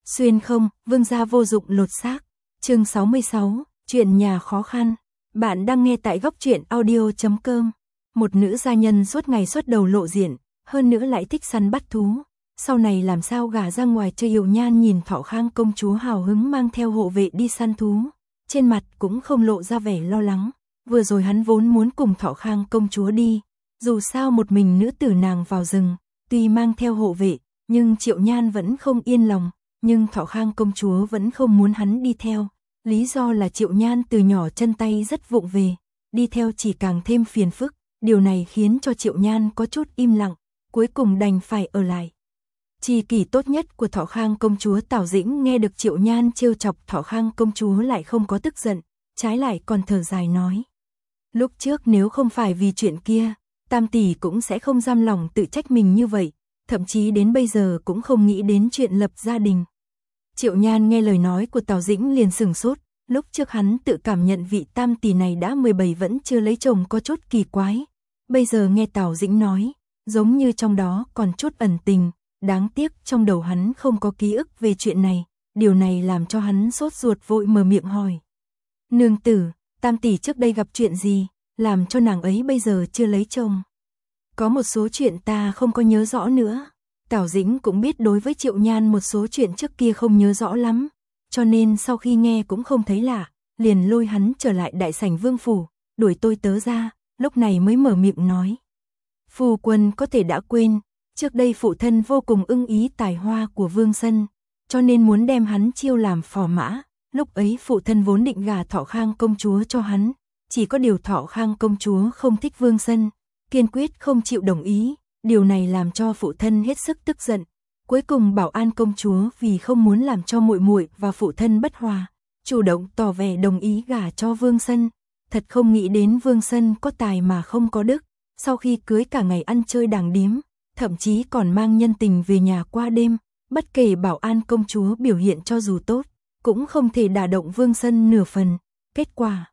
Xuyên không, vương gia vô dụng lột xác. Chương 66, chuyện nhà khó khăn. Bạn đang nghe tại góc audio.com. Một nữ gia nhân suốt ngày suốt đầu lộ diện, hơn nữa lại thích săn bắt thú. Sau này làm sao gả ra ngoài cho Yểu Nhan nhìn Thọ Khang công chúa hào hứng mang theo hộ vệ đi săn thú. Trên mặt cũng không lộ ra vẻ lo lắng. Vừa rồi hắn vốn muốn cùng Thọ Khang công chúa đi. Dù sao một mình nữ tử nàng vào rừng, tuy mang theo hộ vệ, nhưng Triệu Nhan vẫn không yên lòng. Nhưng Thọ Khang công chúa vẫn không muốn hắn đi theo. Lý do là Triệu Nhan từ nhỏ chân tay rất vụng về, đi theo chỉ càng thêm phiền phức. Điều này khiến cho Triệu Nhan có chút im lặng, cuối cùng đành phải ở lại. Tri kỷ tốt nhất của Thọ Khang công chúa Tào Dĩnh nghe được Triệu Nhan trêu chọc Thọ Khang công chúa lại không có tức giận, trái lại còn thở dài nói. Lúc trước nếu không phải vì chuyện kia, Tam tỷ cũng sẽ không giam lòng tự trách mình như vậy, thậm chí đến bây giờ cũng không nghĩ đến chuyện lập gia đình. Triệu Nhan nghe lời nói của Tào Dĩnh liền sửng sốt, lúc trước hắn tự cảm nhận vị Tam tỷ này đã 17 vẫn chưa lấy chồng có chút kỳ quái. Bây giờ nghe Tào Dĩnh nói, giống như trong đó còn chút ẩn tình, đáng tiếc trong đầu hắn không có ký ức về chuyện này, điều này làm cho hắn sốt ruột vội mở miệng hỏi. Nương tử, Tam tỷ trước đây gặp chuyện gì, làm cho nàng ấy bây giờ chưa lấy chồng? Có một số chuyện ta không có nhớ rõ nữa. Tào Dĩnh cũng biết đối với Triệu Nhan một số chuyện trước kia không nhớ rõ lắm, cho nên sau khi nghe cũng không thấy lạ, liền lôi hắn trở lại đại sảnh vương phủ, đuổi tôi tớ ra, lúc này mới mở miệng nói. Phu quân có thể đã quên, trước đây phụ thân vô cùng ưng ý tài hoa của Vương Sân, cho nên muốn đem hắn chiêu làm phò mã, lúc ấy phụ thân vốn định gả Thọ Khang công chúa cho hắn, chỉ có điều Thọ Khang công chúa không thích Vương Sân, kiên quyết không chịu đồng ý. Điều này làm cho phụ thân hết sức tức giận. Cuối cùng Bảo An công chúa vì không muốn làm cho muội muội và phụ thân bất hòa, chủ động tỏ vẻ đồng ý gả cho Vương Sân. Thật không nghĩ đến Vương Sân có tài mà không có đức. Sau khi cưới cả ngày ăn chơi đàng điếm, thậm chí còn mang nhân tình về nhà qua đêm. Bất kể Bảo An công chúa biểu hiện cho dù tốt, cũng không thể đả động Vương Sân nửa phần. Kết quả.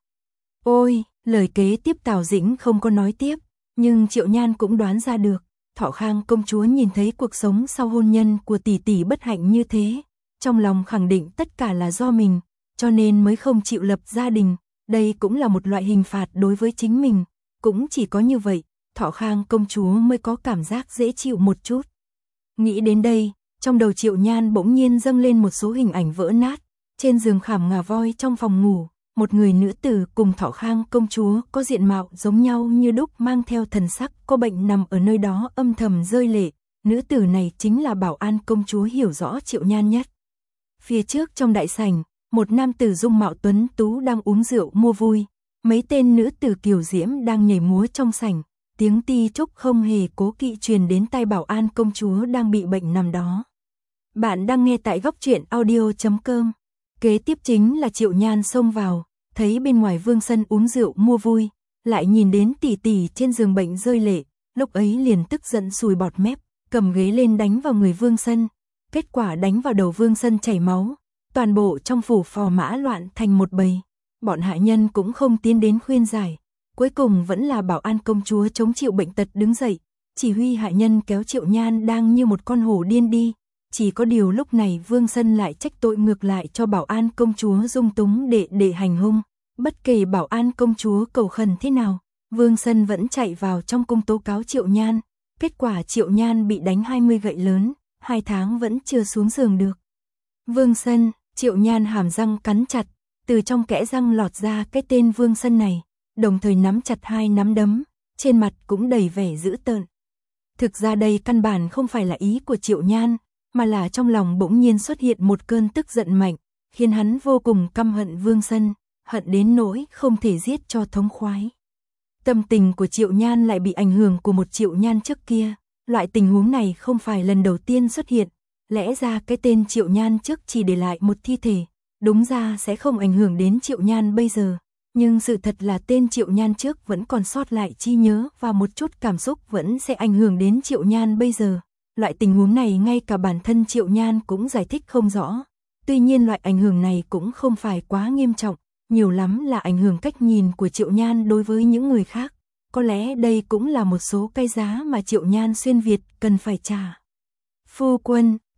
Ôi, lời kế tiếp Tào Dĩnh không có nói tiếp, nhưng Triệu Nhan cũng đoán ra được. Thọ Khang công chúa nhìn thấy cuộc sống sau hôn nhân của tỷ tỷ bất hạnh như thế, trong lòng khẳng định tất cả là do mình, cho nên mới không chịu lập gia đình, đây cũng là một loại hình phạt đối với chính mình, cũng chỉ có như vậy, Thọ Khang công chúa mới có cảm giác dễ chịu một chút. Nghĩ đến đây, trong đầu Triệu Nhan bỗng nhiên dâng lên một số hình ảnh vỡ nát, trên giường khảm ngà voi trong phòng ngủ. Một người nữ tử cùng Thọ Khang công chúa có diện mạo giống nhau như đúc mang theo thần sắc có bệnh nằm ở nơi đó âm thầm rơi lệ. Nữ tử này chính là Bảo An công chúa hiểu rõ Triệu Nhan nhất. Phía trước trong đại sảnh, một nam tử dung mạo tuấn tú đang uống rượu mua vui. Mấy tên nữ tử kiều diễm đang nhảy múa trong sảnh. Tiếng ti trúc không hề cố kỵ truyền đến tai Bảo An công chúa đang bị bệnh nằm đó. Bạn đang nghe tại góc audio.com. Kế tiếp chính là Triệu Nhan xông vào, thấy bên ngoài Vương Sân uống rượu mua vui, lại nhìn đến tỷ tỷ trên giường bệnh rơi lệ, lúc ấy liền tức giận sùi bọt mép, cầm ghế lên đánh vào người Vương Sân. Kết quả đánh vào đầu Vương Sân chảy máu, toàn bộ trong phủ phò mã loạn thành một bầy. Bọn hạ nhân cũng không tiến đến khuyên giải, cuối cùng vẫn là Bảo An công chúa chống chịu bệnh tật đứng dậy, chỉ huy hạ nhân kéo Triệu Nhan đang như một con hổ điên đi. Chỉ có điều lúc này Vương Sân lại trách tội ngược lại cho Bảo An công chúa dung túng để hành hung. Bất kể Bảo An công chúa cầu khẩn thế nào, Vương Sân vẫn chạy vào trong cung tố cáo Triệu Nhan. Kết quả Triệu Nhan bị đánh 20 gậy lớn, 2 tháng vẫn chưa xuống giường được. Vương Sân, Triệu Nhan hàm răng cắn chặt, từ trong kẽ răng lọt ra cái tên Vương Sân này, đồng thời nắm chặt 2 nắm đấm, trên mặt cũng đầy vẻ dữ tợn. Thực ra đây căn bản không phải là ý của Triệu Nhan, mà là trong lòng bỗng nhiên xuất hiện một cơn tức giận mạnh, khiến hắn vô cùng căm hận Vương Sân, hận đến nỗi không thể giết cho thống khoái. Tâm tình của Triệu Nhan lại bị ảnh hưởng của một Triệu Nhan trước kia, loại tình huống này không phải lần đầu tiên xuất hiện, lẽ ra cái tên Triệu Nhan trước chỉ để lại một thi thể, đúng ra sẽ không ảnh hưởng đến Triệu Nhan bây giờ, nhưng sự thật là tên Triệu Nhan trước vẫn còn sót lại trí nhớ và một chút cảm xúc vẫn sẽ ảnh hưởng đến Triệu Nhan bây giờ. Loại tình huống này ngay cả bản thân Triệu Nhan cũng giải thích không rõ. Tuy nhiên loại ảnh hưởng này cũng không phải quá nghiêm trọng, nhiều lắm là ảnh hưởng cách nhìn của Triệu Nhan đối với những người khác. Có lẽ đây cũng là một số cái giá mà Triệu Nhan xuyên Việt cần phải trả. Phu quân,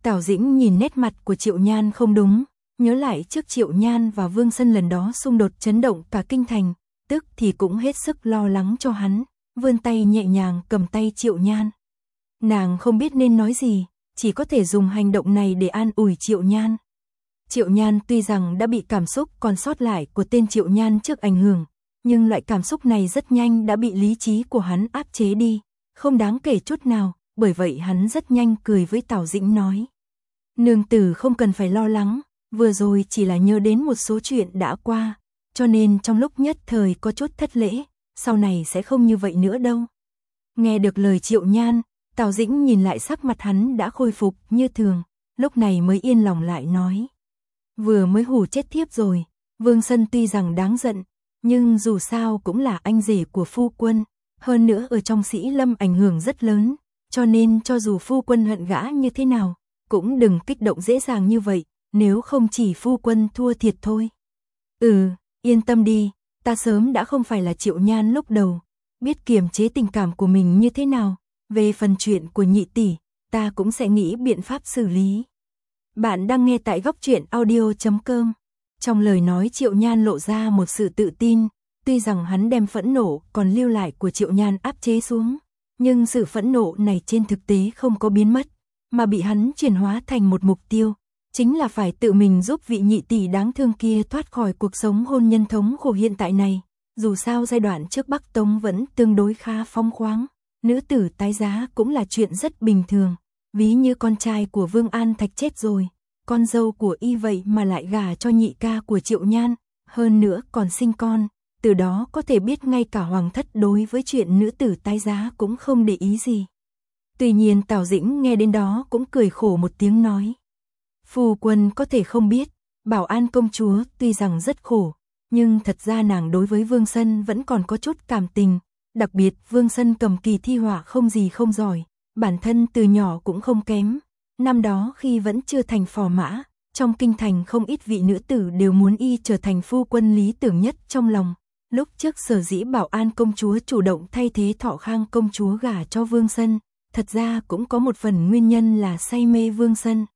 Tào Dĩnh nhìn nét mặt của Triệu Nhan không đúng, nhớ lại trước Triệu Nhan và Vương Sân lần đó xung đột chấn động cả kinh thành, tức thì cũng hết sức lo lắng cho hắn, vươn tay nhẹ nhàng cầm tay Triệu Nhan. Nàng không biết nên nói gì, chỉ có thể dùng hành động này để an ủi Triệu Nhan. Triệu Nhan tuy rằng đã bị cảm xúc còn sót lại của tên Triệu Nhan trước ảnh hưởng, nhưng loại cảm xúc này rất nhanh đã bị lý trí của hắn áp chế đi, không đáng kể chút nào, bởi vậy hắn rất nhanh cười với Tào Dĩnh nói. Nương tử không cần phải lo lắng, vừa rồi chỉ là nhớ đến một số chuyện đã qua, cho nên trong lúc nhất thời có chút thất lễ, sau này sẽ không như vậy nữa đâu. Nghe được lời Triệu Nhan, Tào Dĩnh nhìn lại sắc mặt hắn đã khôi phục như thường, lúc này mới yên lòng lại nói. Vừa mới hù chết thiếp rồi, Vương Sân tuy rằng đáng giận, nhưng dù sao cũng là anh rể của phu quân, hơn nữa ở trong Sĩ Lâm ảnh hưởng rất lớn, cho nên cho dù phu quân hận gã như thế nào, cũng đừng kích động dễ dàng như vậy, nếu không chỉ phu quân thua thiệt thôi. Yên tâm đi, ta sớm đã không phải là Triệu Nhan lúc đầu, biết kiềm chế tình cảm của mình như thế nào, về phần chuyện của nhị tỷ, ta cũng sẽ nghĩ biện pháp xử lý. Bạn đang nghe tại góc truyện audio.com. Trong lời nói Triệu Nhan lộ ra một sự tự tin, tuy rằng hắn đem phẫn nộ còn lưu lại của Triệu Nhan áp chế xuống, nhưng sự phẫn nộ này trên thực tế không có biến mất, mà bị hắn chuyển hóa thành một mục tiêu, chính là phải tự mình giúp vị nhị tỷ đáng thương kia thoát khỏi cuộc sống hôn nhân thống khổ hiện tại này. Dù sao giai đoạn trước Bắc Tống vẫn tương đối khá phong khoáng, nữ tử tái giá cũng là chuyện rất bình thường, ví như con trai của Vương An Thạch chết rồi, con dâu của y vậy mà lại gả cho nhị ca của Triệu Nhan, hơn nữa còn sinh con, từ đó có thể biết ngay cả hoàng thất đối với chuyện nữ tử tái giá cũng không để ý gì. Tuy nhiên Tào Dĩnh nghe đến đó cũng cười khổ một tiếng nói. Phu quân có thể không biết, Bảo An công chúa tuy rằng rất khổ, nhưng thật ra nàng đối với Vương Sân vẫn còn có chút cảm tình, đặc biệt Vương Sân cầm kỳ thi họa không gì không giỏi, bản thân từ nhỏ cũng không kém. Năm đó khi vẫn chưa thành phò mã, trong kinh thành không ít vị nữ tử đều muốn y trở thành phu quân lý tưởng nhất trong lòng. Lúc trước sở dĩ Bảo An công chúa chủ động thay thế Thọ Khang công chúa gả cho Vương Sân, thật ra cũng có một phần nguyên nhân là say mê Vương Sân.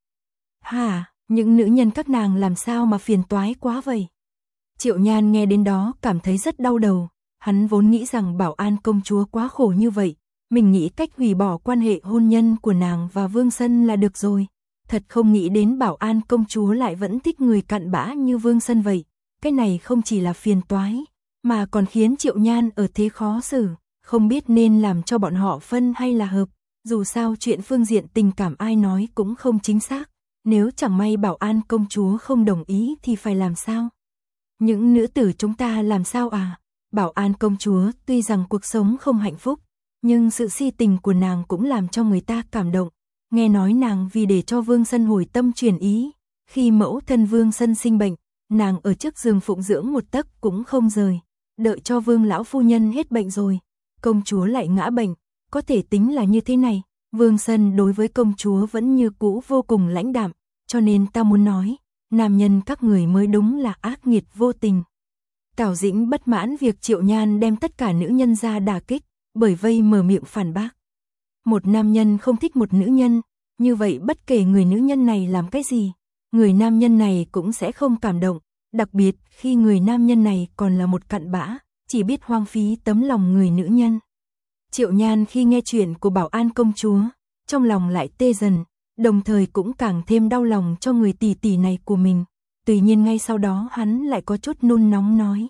Hả, những nữ nhân các nàng làm sao mà phiền toái quá vậy? Triệu Nhan nghe đến đó cảm thấy rất đau đầu, hắn vốn nghĩ rằng Bảo An công chúa quá khổ như vậy, mình nghĩ cách hủy bỏ quan hệ hôn nhân của nàng và Vương Sân là được rồi. Thật không nghĩ đến Bảo An công chúa lại vẫn thích người cặn bã như Vương Sân vậy. Cái này không chỉ là phiền toái, mà còn khiến Triệu Nhan ở thế khó xử, không biết nên làm cho bọn họ phân hay là hợp. Dù sao chuyện phương diện tình cảm ai nói cũng không chính xác, nếu chẳng may Bảo An công chúa không đồng ý thì phải làm sao? Những nữ tử chúng ta làm sao à? Bảo An công chúa tuy rằng cuộc sống không hạnh phúc, nhưng sự si tình của nàng cũng làm cho người ta cảm động. Nghe nói nàng vì để cho Vương Sân hồi tâm chuyển ý, khi mẫu thân Vương Sân sinh bệnh, nàng ở trước giường phụng dưỡng một tấc cũng không rời, đợi cho Vương lão phu nhân hết bệnh rồi, công chúa lại ngã bệnh, có thể tính là như thế này. Vương Sân đối với công chúa vẫn như cũ vô cùng lãnh đạm, cho nên ta muốn nói, nam nhân các người mới đúng là ác nghiệt vô tình. Tào Dĩnh bất mãn việc Triệu Nhan đem tất cả nữ nhân ra đả kích, bởi vây mở miệng phản bác. Một nam nhân không thích một nữ nhân, như vậy bất kể người nữ nhân này làm cái gì, người nam nhân này cũng sẽ không cảm động, đặc biệt khi người nam nhân này còn là một cặn bã, chỉ biết hoang phí tấm lòng người nữ nhân. Triệu Nhan khi nghe chuyện của Bảo An công chúa, trong lòng lại tê dần, đồng thời cũng càng thêm đau lòng cho người tỷ tỷ này của mình. Tuy nhiên ngay sau đó hắn lại có chút nôn nóng nói.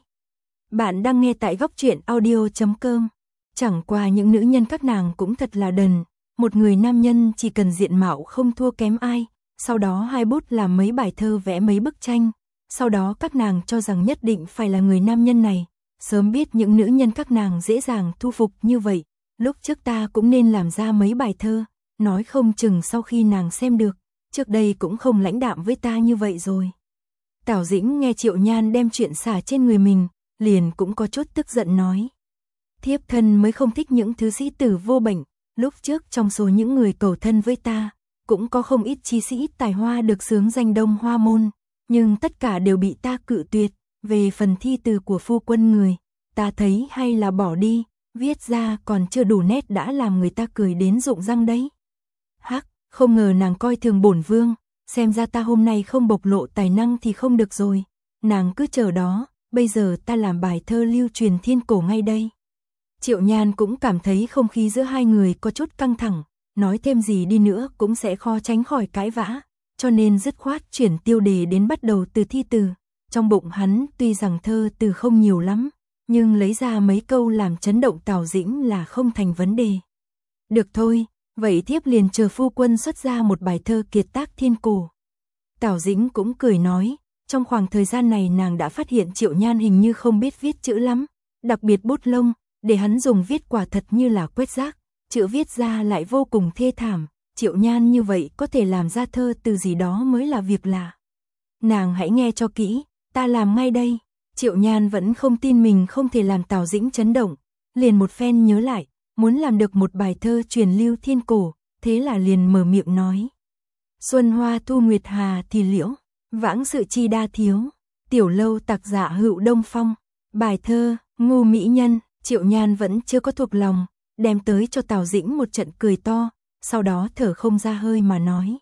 Bạn đang nghe tại góc truyện audio.com. Chẳng qua những nữ nhân các nàng cũng thật là đần, một người nam nhân chỉ cần diện mạo không thua kém ai, sau đó hai bút làm mấy bài thơ vẽ mấy bức tranh, sau đó các nàng cho rằng nhất định phải là người nam nhân này, sớm biết những nữ nhân các nàng dễ dàng thu phục như vậy, lúc trước ta cũng nên làm ra mấy bài thơ, nói không chừng sau khi nàng xem được, trước đây cũng không lãnh đạm với ta như vậy rồi. Tào Dĩnh nghe Triệu Nhan đem chuyện xả trên người mình, liền cũng có chút tức giận nói. Thiếp thân mới không thích những thứ sĩ tử vô bệnh, lúc trước trong số những người cầu thân với ta, cũng có không ít chi sĩ tài hoa được xướng danh Đông Hoa môn, nhưng tất cả đều bị ta cự tuyệt, về phần thi từ của phu quân người, ta thấy hay là bỏ đi, viết ra còn chưa đủ nét đã làm người ta cười đến rụng răng đấy. Hắc, Không ngờ nàng coi thường bổn vương, xem ra ta hôm nay không bộc lộ tài năng thì không được rồi. Nàng cứ chờ đó, bây giờ ta làm bài thơ lưu truyền thiên cổ ngay đây. Triệu Nhan cũng cảm thấy không khí giữa hai người có chút căng thẳng, nói thêm gì đi nữa cũng sẽ khó tránh khỏi cãi vã, cho nên dứt khoát chuyển tiêu đề đến bắt đầu từ thi từ. Trong bụng hắn tuy rằng thơ từ không nhiều lắm, nhưng lấy ra mấy câu làm chấn động Tào Dĩnh là không thành vấn đề. Được thôi, vậy thiếp liền chờ phu quân xuất ra một bài thơ kiệt tác thiên cổ. Tào Dĩnh cũng cười nói, trong khoảng thời gian này nàng đã phát hiện Triệu Nhan hình như không biết viết chữ lắm, đặc biệt bút lông, để hắn dùng viết quả thật như là quét rác, chữ viết ra lại vô cùng thê thảm, Triệu Nhan như vậy có thể làm ra thơ từ gì đó mới là việc lạ. Nàng hãy nghe cho kỹ, ta làm ngay đây. Triệu Nhan vẫn không tin mình không thể làm Tào Dĩnh chấn động, liền một phen nhớ lại, muốn làm được một bài thơ truyền lưu thiên cổ, thế là liền mở miệng nói. Xuân hoa thu nguyệt hà thì liễu, vãng sự chi đa thiếu, tiểu lâu tạc dạ hữu đông phong. Bài thơ, ngu mỹ nhân, Triệu Nhan vẫn chưa có thuộc lòng, đem tới cho Tào Dĩnh một trận cười to, sau đó thở không ra hơi mà nói.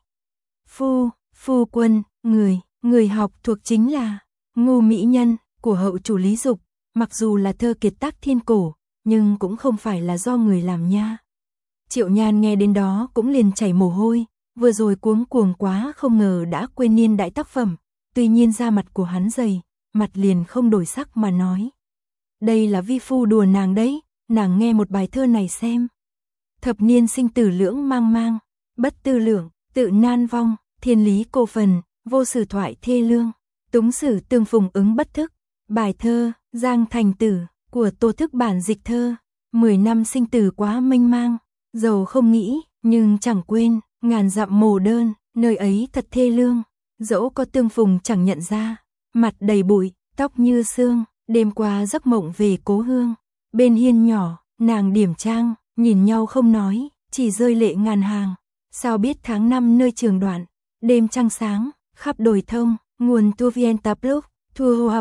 Phu quân, người học thuộc chính là ngu mỹ nhân của hậu chủ Lý Dục, mặc dù là thơ kiệt tác thiên cổ, nhưng cũng không phải là do người làm nha. Triệu Nhan nghe đến đó cũng liền chảy mồ hôi, vừa rồi cuống cuồng quá không ngờ đã quên niên đại tác phẩm, tuy nhiên da mặt của hắn dày, mặt liền không đổi sắc mà nói. Đây là vi phu đùa nàng đấy, nàng nghe một bài thơ này xem. Thập niên sinh tử lưỡng mang mang, bất tư lượng, tự nan vong, thiên lý cô phần, vô sử thoại thê lương, túng sử tương phùng ứng bất thức. Bài thơ, Giang Thành Tử, của Tô Thức bản dịch thơ, 10 năm sinh tử quá mênh mang, dầu không nghĩ, nhưng chẳng quên, ngàn dặm mồ đơn, nơi ấy thật thê lương, dẫu có tương phùng chẳng nhận ra, mặt đầy bụi, tóc như sương, đêm qua giấc mộng về cố hương, bên hiên nhỏ, nàng điểm trang, nhìn nhau không nói, chỉ rơi lệ ngàn hàng, sao biết tháng năm nơi trường đoạn, đêm trăng sáng, khắp đồi thông, nguồn tu vien tabluk, thua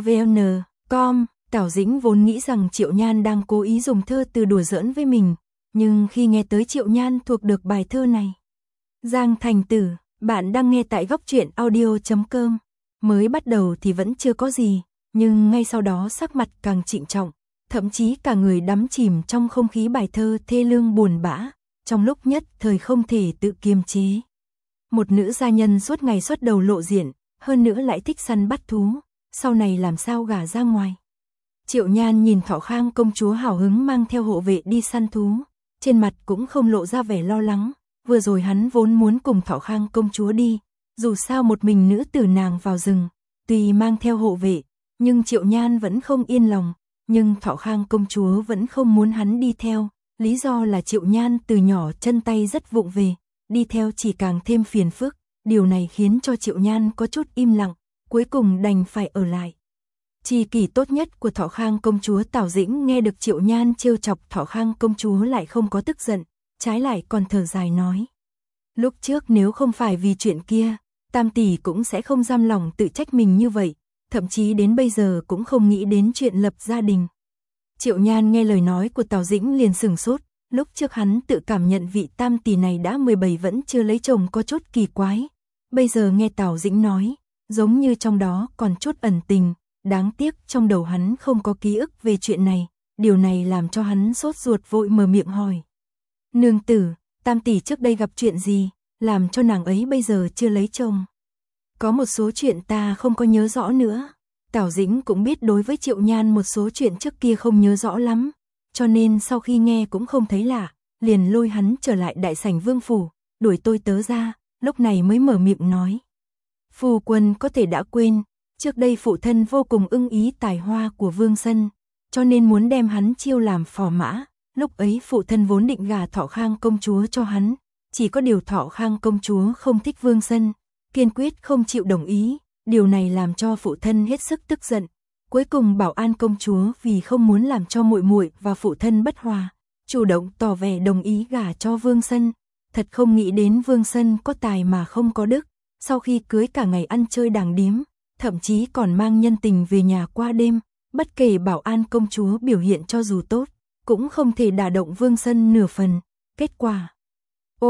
com. Tào Dĩnh vốn nghĩ rằng Triệu Nhan đang cố ý dùng thơ từ đùa giỡn với mình, nhưng khi nghe tới Triệu Nhan thuộc được bài thơ này. Giang Thành Tử, bạn đang nghe tại góc truyện audio.com. Mới bắt đầu thì vẫn chưa có gì, nhưng ngay sau đó sắc mặt càng trịnh trọng, thậm chí cả người đắm chìm trong không khí bài thơ thê lương buồn bã, trong lúc nhất thời không thể tự kiềm chế. Một nữ gia nhân suốt ngày xuất đầu lộ diện, hơn nữa lại thích săn bắt thú, sau này làm sao gả ra ngoài. Triệu Nhan nhìn Thọ Khang công chúa hào hứng mang theo hộ vệ đi săn thú, trên mặt cũng không lộ ra vẻ lo lắng, vừa rồi hắn vốn muốn cùng Thọ Khang công chúa đi, dù sao một mình nữ tử nàng vào rừng, tuy mang theo hộ vệ, nhưng Triệu Nhan vẫn không yên lòng, nhưng Thọ Khang công chúa vẫn không muốn hắn đi theo, lý do là Triệu Nhan từ nhỏ chân tay rất vụng về, đi theo chỉ càng thêm phiền phức, điều này khiến cho Triệu Nhan có chút im lặng, cuối cùng đành phải ở lại. Tri kỷ tốt nhất của Thọ Khang công chúa Tào Dĩnh nghe được Triệu Nhan trêu chọc Thọ Khang công chúa lại không có tức giận, trái lại còn thở dài nói. Lúc trước nếu không phải vì chuyện kia, Tam tỷ cũng sẽ không giam lòng tự trách mình như vậy, thậm chí đến bây giờ cũng không nghĩ đến chuyện lập gia đình. Triệu Nhan nghe lời nói của Tào Dĩnh liền sửng sốt, lúc trước hắn tự cảm nhận vị Tam tỷ này đã 17 vẫn chưa lấy chồng có chút kỳ quái, bây giờ nghe Tào Dĩnh nói, giống như trong đó còn chút ẩn tình. Đáng tiếc trong đầu hắn không có ký ức về chuyện này, điều này làm cho hắn sốt ruột vội mở miệng hỏi. Nương tử, Tam tỷ trước đây gặp chuyện gì, làm cho nàng ấy bây giờ chưa lấy chồng? Có một số chuyện ta không có nhớ rõ nữa. Tào Dĩnh cũng biết đối với Triệu Nhan một số chuyện trước kia không nhớ rõ lắm, cho nên sau khi nghe cũng không thấy lạ, liền lôi hắn trở lại đại sảnh vương phủ, đuổi tôi tớ ra, lúc này mới mở miệng nói. Phu quân có thể đã quên, trước đây phụ thân vô cùng ưng ý tài hoa của Vương Sân, cho nên muốn đem hắn chiêu làm phò mã, lúc ấy phụ thân vốn định gả Thọ Khang công chúa cho hắn, chỉ có điều Thọ Khang công chúa không thích Vương Sân, kiên quyết không chịu đồng ý, điều này làm cho phụ thân hết sức tức giận, cuối cùng Bảo An công chúa vì không muốn làm cho muội muội và phụ thân bất hòa, chủ động tỏ vẻ đồng ý gả cho Vương Sân, thật không nghĩ đến Vương Sân có tài mà không có đức, sau khi cưới cả ngày ăn chơi đàng điếm, thậm chí còn mang nhân tình về nhà qua đêm, bất kể Bảo An công chúa biểu hiện cho dù tốt, cũng không thể đả động Vương Sân nửa phần, kết quả. Ôi,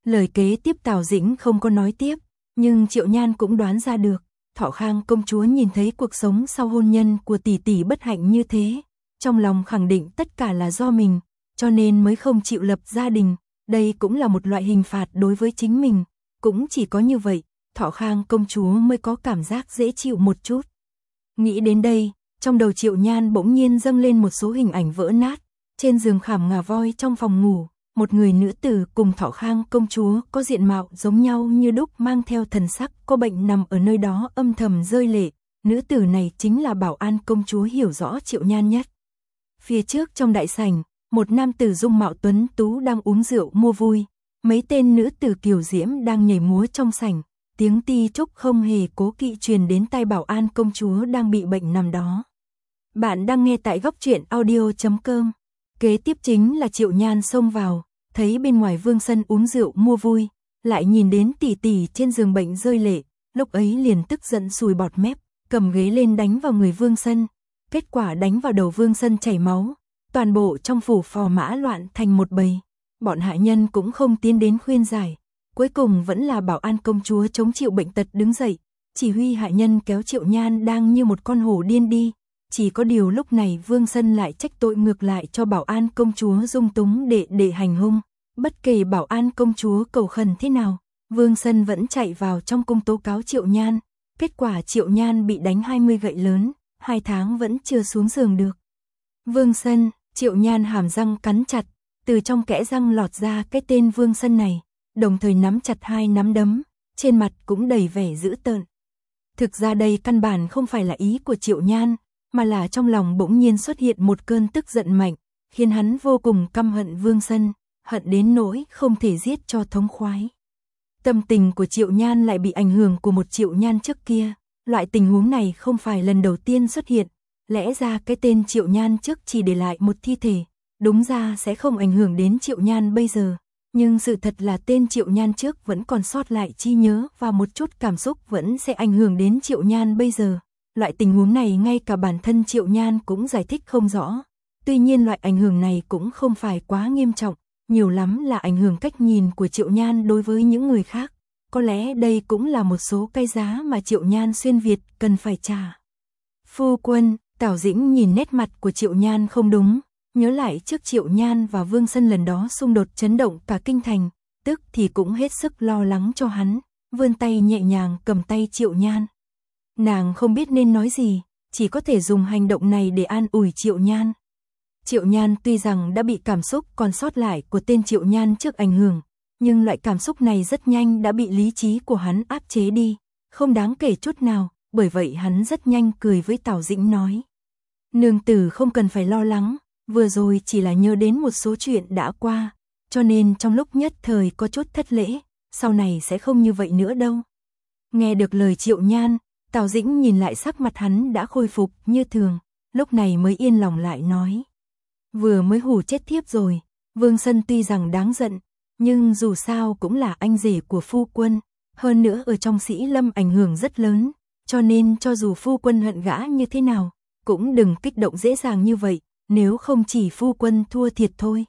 Lời kế tiếp Tào Dĩnh không có nói tiếp, nhưng Triệu Nhan cũng đoán ra được, Thọ Khang công chúa nhìn thấy cuộc sống sau hôn nhân của tỷ tỷ bất hạnh như thế, trong lòng khẳng định tất cả là do mình, cho nên mới không chịu lập gia đình, đây cũng là một loại hình phạt đối với chính mình, cũng chỉ có như vậy, Thọ Khang công chúa mới có cảm giác dễ chịu một chút. Nghĩ đến đây, trong đầu Triệu Nhan bỗng nhiên dâng lên một số hình ảnh vỡ nát, trên giường khảm ngà voi trong phòng ngủ, một người nữ tử cùng Thọ Khang công chúa có diện mạo giống nhau như đúc mang theo thần sắc có bệnh nằm ở nơi đó âm thầm rơi lệ, nữ tử này chính là Bảo An công chúa hiểu rõ Triệu Nhan nhất. Phía trước trong đại sảnh, một nam tử dung mạo tuấn tú đang uống rượu mua vui, mấy tên nữ tử kiều diễm đang nhảy múa trong sảnh, tiếng ti trúc không hề cố kỵ truyền đến tai Bảo An công chúa đang bị bệnh nằm đó. Bạn đang nghe tại góc truyện audio.com. Kế tiếp chính là Triệu Nhan xông vào, thấy bên ngoài Vương Sân uống rượu mua vui, lại nhìn đến tỷ tỷ trên giường bệnh rơi lệ, lúc ấy liền tức giận sùi bọt mép, cầm ghế lên đánh vào người Vương Sân, kết quả đánh vào đầu Vương Sân chảy máu, toàn bộ trong phủ phò mã loạn thành một bầy, bọn hạ nhân cũng không tiến đến khuyên giải, cuối cùng vẫn là Bảo An công chúa chống chịu bệnh tật đứng dậy, chỉ huy hạ nhân kéo Triệu Nhan đang như một con hổ điên đi. Chỉ có điều lúc này Vương Sân lại trách tội ngược lại cho Bảo An công chúa dung túng để hành hung, bất kể Bảo An công chúa cầu khẩn thế nào, Vương Sân vẫn chạy vào trong cung tố cáo Triệu Nhan, kết quả Triệu Nhan bị đánh 20 gậy lớn, 2 tháng vẫn chưa xuống giường được. Vương Sân, Triệu Nhan hàm răng cắn chặt, từ trong kẽ răng lọt ra cái tên Vương Sân này, đồng thời nắm chặt 2 nắm đấm, trên mặt cũng đầy vẻ dữ tợn. Thực ra đây căn bản không phải là ý của Triệu Nhan, mà là trong lòng bỗng nhiên xuất hiện một cơn tức giận mạnh, khiến hắn vô cùng căm hận Vương Sân, hận đến nỗi không thể giết cho thống khoái. Tâm tình của Triệu Nhan lại bị ảnh hưởng của một Triệu Nhan trước kia, loại tình huống này không phải lần đầu tiên xuất hiện, lẽ ra cái tên Triệu Nhan trước chỉ để lại một thi thể, đúng ra sẽ không ảnh hưởng đến Triệu Nhan bây giờ, nhưng sự thật là tên Triệu Nhan trước vẫn còn sót lại trí nhớ và một chút cảm xúc vẫn sẽ ảnh hưởng đến Triệu Nhan bây giờ. Loại tình huống này ngay cả bản thân Triệu Nhan cũng giải thích không rõ. Tuy nhiên loại ảnh hưởng này cũng không phải quá nghiêm trọng, nhiều lắm là ảnh hưởng cách nhìn của Triệu Nhan đối với những người khác. Có lẽ đây cũng là một số cái giá mà Triệu Nhan xuyên Việt cần phải trả. Phu quân, Tào Dĩnh nhìn nét mặt của Triệu Nhan không đúng, nhớ lại trước Triệu Nhan và Vương Sân lần đó xung đột chấn động cả kinh thành, tức thì cũng hết sức lo lắng cho hắn, vươn tay nhẹ nhàng cầm tay Triệu Nhan. Nàng không biết nên nói gì, chỉ có thể dùng hành động này để an ủi Triệu Nhan. Triệu Nhan tuy rằng đã bị cảm xúc còn sót lại của tên Triệu Nhan trước ảnh hưởng, nhưng loại cảm xúc này rất nhanh đã bị lý trí của hắn áp chế đi, không đáng kể chút nào, bởi vậy hắn rất nhanh cười với Tào Dĩnh nói. Nương tử không cần phải lo lắng, vừa rồi chỉ là nhớ đến một số chuyện đã qua, cho nên trong lúc nhất thời có chút thất lễ, sau này sẽ không như vậy nữa đâu. Nghe được lời Triệu Nhan, Tào Dĩnh nhìn lại sắc mặt hắn đã khôi phục như thường, lúc này mới yên lòng lại nói. Vừa mới hù chết thiếp rồi, Vương Sân tuy rằng đáng giận, nhưng dù sao cũng là anh rể của phu quân, hơn nữa ở trong Sĩ Lâm ảnh hưởng rất lớn, cho nên cho dù phu quân hận gã như thế nào, cũng đừng kích động dễ dàng như vậy, nếu không chỉ phu quân thua thiệt thôi.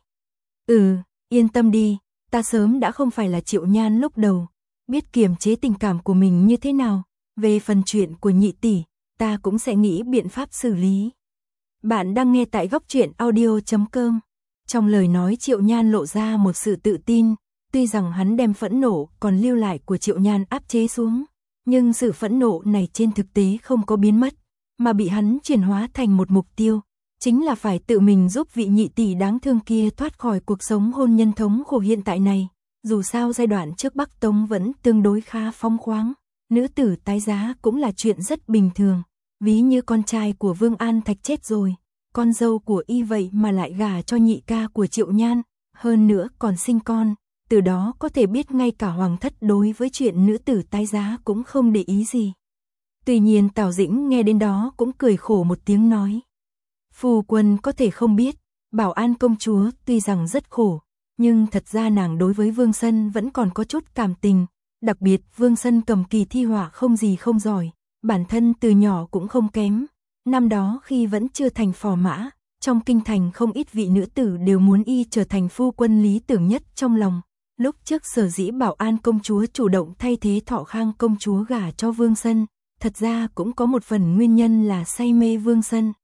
Yên tâm đi, ta sớm đã không phải là Triệu Nhan lúc đầu, biết kiềm chế tình cảm của mình như thế nào. Về phần chuyện của nhị tỷ, ta cũng sẽ nghĩ biện pháp xử lý. Bạn đang nghe tại góc truyện audio.com. Trong lời nói Triệu Nhan lộ ra một sự tự tin, tuy rằng hắn đem phẫn nộ còn lưu lại của Triệu Nhan áp chế xuống, nhưng sự phẫn nộ này trên thực tế không có biến mất, mà bị hắn chuyển hóa thành một mục tiêu, chính là phải tự mình giúp vị nhị tỷ đáng thương kia thoát khỏi cuộc sống hôn nhân thống khổ hiện tại này. Dù sao giai đoạn trước Bắc Tống vẫn tương đối khá phong khoáng. Nữ tử tái giá cũng là chuyện rất bình thường, ví như con trai của Vương An Thạch chết rồi, con dâu của y vậy mà lại gả cho nhị ca của Triệu Nhan, hơn nữa còn sinh con, từ đó có thể biết ngay cả hoàng thất đối với chuyện nữ tử tái giá cũng không để ý gì. Tuy nhiên Tào Dĩnh nghe đến đó cũng cười khổ một tiếng nói. Phu quân có thể không biết, Bảo An công chúa tuy rằng rất khổ, nhưng thật ra nàng đối với Vương Sân vẫn còn có chút cảm tình. Đặc biệt Vương Sân cầm kỳ thi họa không gì không giỏi, bản thân từ nhỏ cũng không kém. Năm đó khi vẫn chưa thành phò mã, trong kinh thành không ít vị nữ tử đều muốn y trở thành phu quân lý tưởng nhất trong lòng. Lúc trước Sở dĩ Bảo An công chúa chủ động thay thế Thọ Khang công chúa gả cho Vương Sân, thật ra cũng có một phần nguyên nhân là say mê Vương Sân.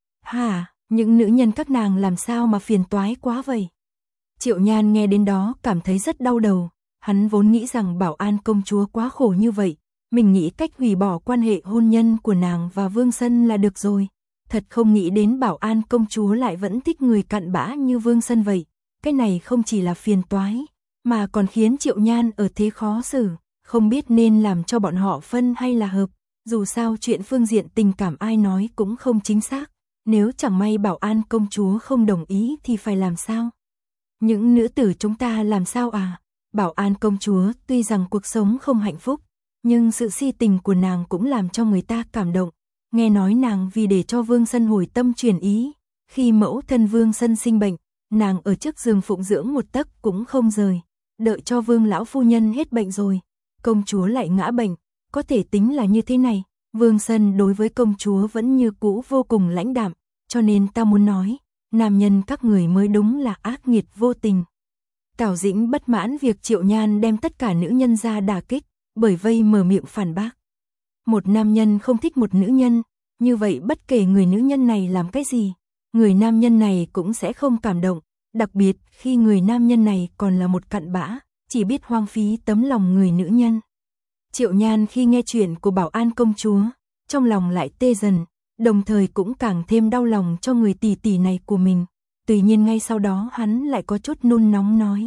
Hả, những nữ nhân các nàng làm sao mà phiền toái quá vậy? Triệu Nhan nghe đến đó cảm thấy rất đau đầu, hắn vốn nghĩ rằng Bảo An công chúa quá khổ như vậy, mình nghĩ cách hủy bỏ quan hệ hôn nhân của nàng và Vương Sân là được rồi. Thật không nghĩ đến Bảo An công chúa lại vẫn thích người cặn bã như Vương Sân vậy. Cái này không chỉ là phiền toái, mà còn khiến Triệu Nhan ở thế khó xử, không biết nên làm cho bọn họ phân hay là hợp. Dù sao chuyện phương diện tình cảm ai nói cũng không chính xác, nếu chẳng may Bảo An công chúa không đồng ý thì phải làm sao? Những nữ tử chúng ta làm sao à? Bảo An công chúa tuy rằng cuộc sống không hạnh phúc, nhưng sự si tình của nàng cũng làm cho người ta cảm động. Nghe nói nàng vì để cho Vương Sân hồi tâm chuyển ý, khi mẫu thân Vương Sân sinh bệnh, nàng ở trước giường phụng dưỡng một tấc cũng không rời, đợi cho Vương lão phu nhân hết bệnh rồi, công chúa lại ngã bệnh, có thể tính là như thế này. Vương Sân đối với công chúa vẫn như cũ vô cùng lãnh đạm, cho nên ta muốn nói, nam nhân các người mới đúng là ác nghiệt vô tình. Tào Dĩnh bất mãn việc Triệu Nhan đem tất cả nữ nhân ra đả kích, bởi vây mở miệng phản bác. Một nam nhân không thích một nữ nhân, như vậy bất kể người nữ nhân này làm cái gì, người nam nhân này cũng sẽ không cảm động, đặc biệt khi người nam nhân này còn là một cặn bã, chỉ biết hoang phí tấm lòng người nữ nhân. Triệu Nhan khi nghe chuyện của Bảo An công chúa, trong lòng lại tê dần, đồng thời cũng càng thêm đau lòng cho người tỷ tỷ này của mình. Tuy nhiên ngay sau đó hắn lại có chút nôn nóng nói.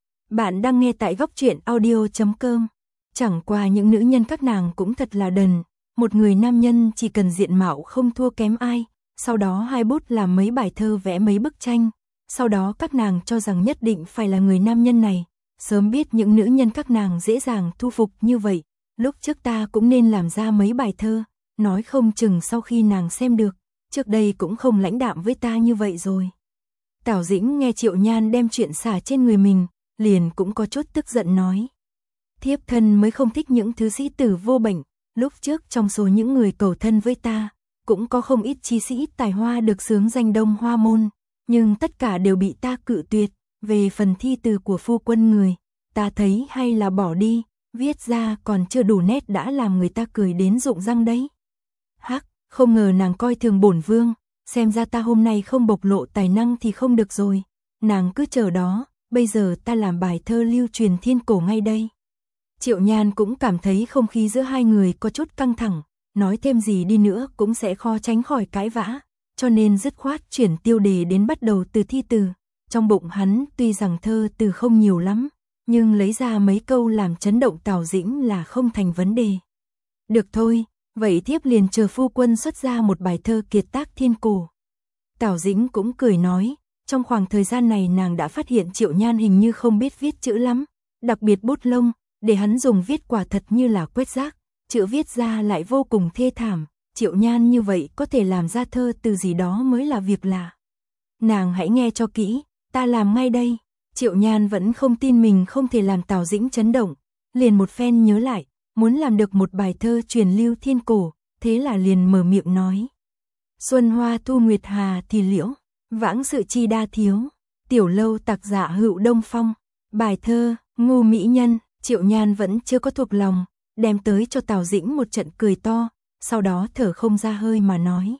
Bạn đang nghe tại Góc Truyện Audio.com. Chẳng qua những nữ nhân các nàng cũng thật là đần, một người nam nhân chỉ cần diện mạo không thua kém ai, sau đó hai bút làm mấy bài thơ vẽ mấy bức tranh, sau đó các nàng cho rằng nhất định phải là người nam nhân này, sớm biết những nữ nhân các nàng dễ dàng thu phục như vậy, lúc trước ta cũng nên làm ra mấy bài thơ, nói không chừng sau khi nàng xem được, trước đây cũng không lãnh đạm với ta như vậy rồi. Tào Dĩnh nghe Triệu Nhan đem chuyện xả trên người mình, liền cũng có chút tức giận nói. Thiếp thân mới không thích những thứ sĩ tử vô bệnh, lúc trước trong số những người cầu thân với ta, cũng có không ít chi sĩ tài hoa được xướng danh Đông Hoa môn, nhưng tất cả đều bị ta cự tuyệt, về phần thi từ của phu quân người, ta thấy hay là bỏ đi, viết ra còn chưa đủ nét đã làm người ta cười đến rụng răng đấy. Hắc, không ngờ nàng coi thường bổn vương, xem ra ta hôm nay không bộc lộ tài năng thì không được rồi, nàng cứ chờ đó, bây giờ ta làm bài thơ lưu truyền thiên cổ ngay đây. Triệu Nhan cũng cảm thấy không khí giữa hai người có chút căng thẳng, nói thêm gì đi nữa cũng sẽ khó tránh khỏi cãi vã, cho nên dứt khoát chuyển tiêu đề đến bắt đầu từ thi từ. Trong bụng hắn tuy rằng thơ từ không nhiều lắm, nhưng lấy ra mấy câu làm chấn động Tào Dĩnh là không thành vấn đề. Được thôi, vậy thiếp liền chờ phu quân xuất ra một bài thơ kiệt tác thiên cổ. Tào Dĩnh cũng cười nói, trong khoảng thời gian này nàng đã phát hiện Triệu Nhan hình như không biết viết chữ lắm, đặc biệt bút lông, để hắn dùng viết quả thật như là quét rác, chữ viết ra lại vô cùng thê thảm, Triệu Nhan như vậy có thể làm ra thơ từ gì đó mới là việc lạ. Nàng hãy nghe cho kỹ, ta làm ngay đây. Triệu Nhan vẫn không tin mình không thể làm Tào Dĩnh chấn động, liền một phen nhớ lại, muốn làm được một bài thơ truyền lưu thiên cổ, thế là liền mở miệng nói. Xuân hoa thu nguyệt hà thì liễu, vãng sự chi đa thiếu, tiểu lâu tạc dạ hữu đông phong, bài thơ, ngu mỹ nhân. Triệu Nhan vẫn chưa có thuộc lòng, đem tới cho Tào Dĩnh một trận cười to, sau đó thở không ra hơi mà nói.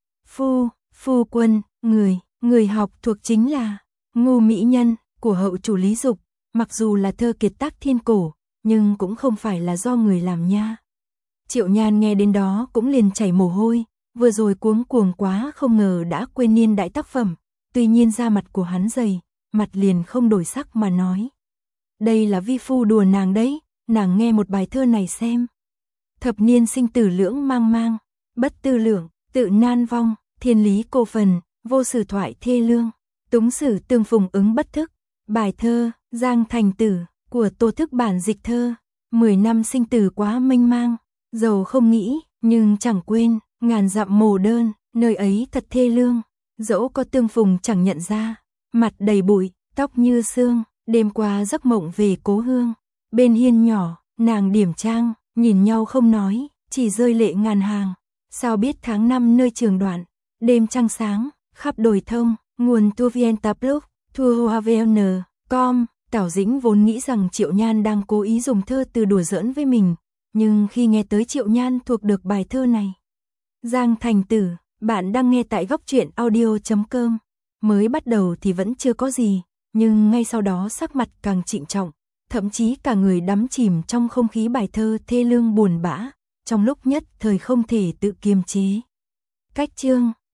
Phu quân, người học thuộc chính là ngu mỹ nhân của hậu chủ Lý Dục, mặc dù là thơ kiệt tác thiên cổ, nhưng cũng không phải là do người làm nha. Triệu Nhan nghe đến đó cũng liền chảy mồ hôi, vừa rồi cuống cuồng quá không ngờ đã quên niên đại tác phẩm, tuy nhiên da mặt của hắn dày, mặt liền không đổi sắc mà nói. Đây là vi phu đùa nàng đấy, nàng nghe một bài thơ này xem. Thập niên sinh tử lưỡng mang mang, bất tư lượng, tự nan vong, thiên lý cô phần, vô sử thoại thê lương, túng sử tương phùng ứng bất thức. Bài thơ, Giang Thành Tử, của Tô Thức bản dịch thơ, 10 năm sinh tử quá mênh mang, dầu không nghĩ, nhưng chẳng quên, ngàn dặm mồ đơn, nơi ấy thật thê lương, dẫu có tương phùng chẳng nhận ra, mặt đầy bụi, tóc như sương. Đêm qua giấc mộng về cố hương, bên hiên nhỏ, nàng điểm trang, nhìn nhau không nói, chỉ rơi lệ ngàn hàng. Sao biết tháng 5 nơi trường đoạn, đêm trăng sáng, khắp đồi thông, nguồn tu vn tablog, thua hoa vn, com, Tảo Dĩnh vốn nghĩ rằng Triệu Nhan đang cố ý dùng thơ từ đùa giỡn với mình, nhưng khi nghe tới Triệu Nhan thuộc được bài thơ này. Giang Thành Tử, bạn đang nghe tại góc truyện audio.com. Mới bắt đầu thì vẫn chưa có gì, nhưng ngay sau đó sắc mặt càng trịnh trọng, thậm chí cả người đắm chìm trong không khí bài thơ thê lương buồn bã, trong lúc nhất thời không thể tự kiềm chế. Cách chương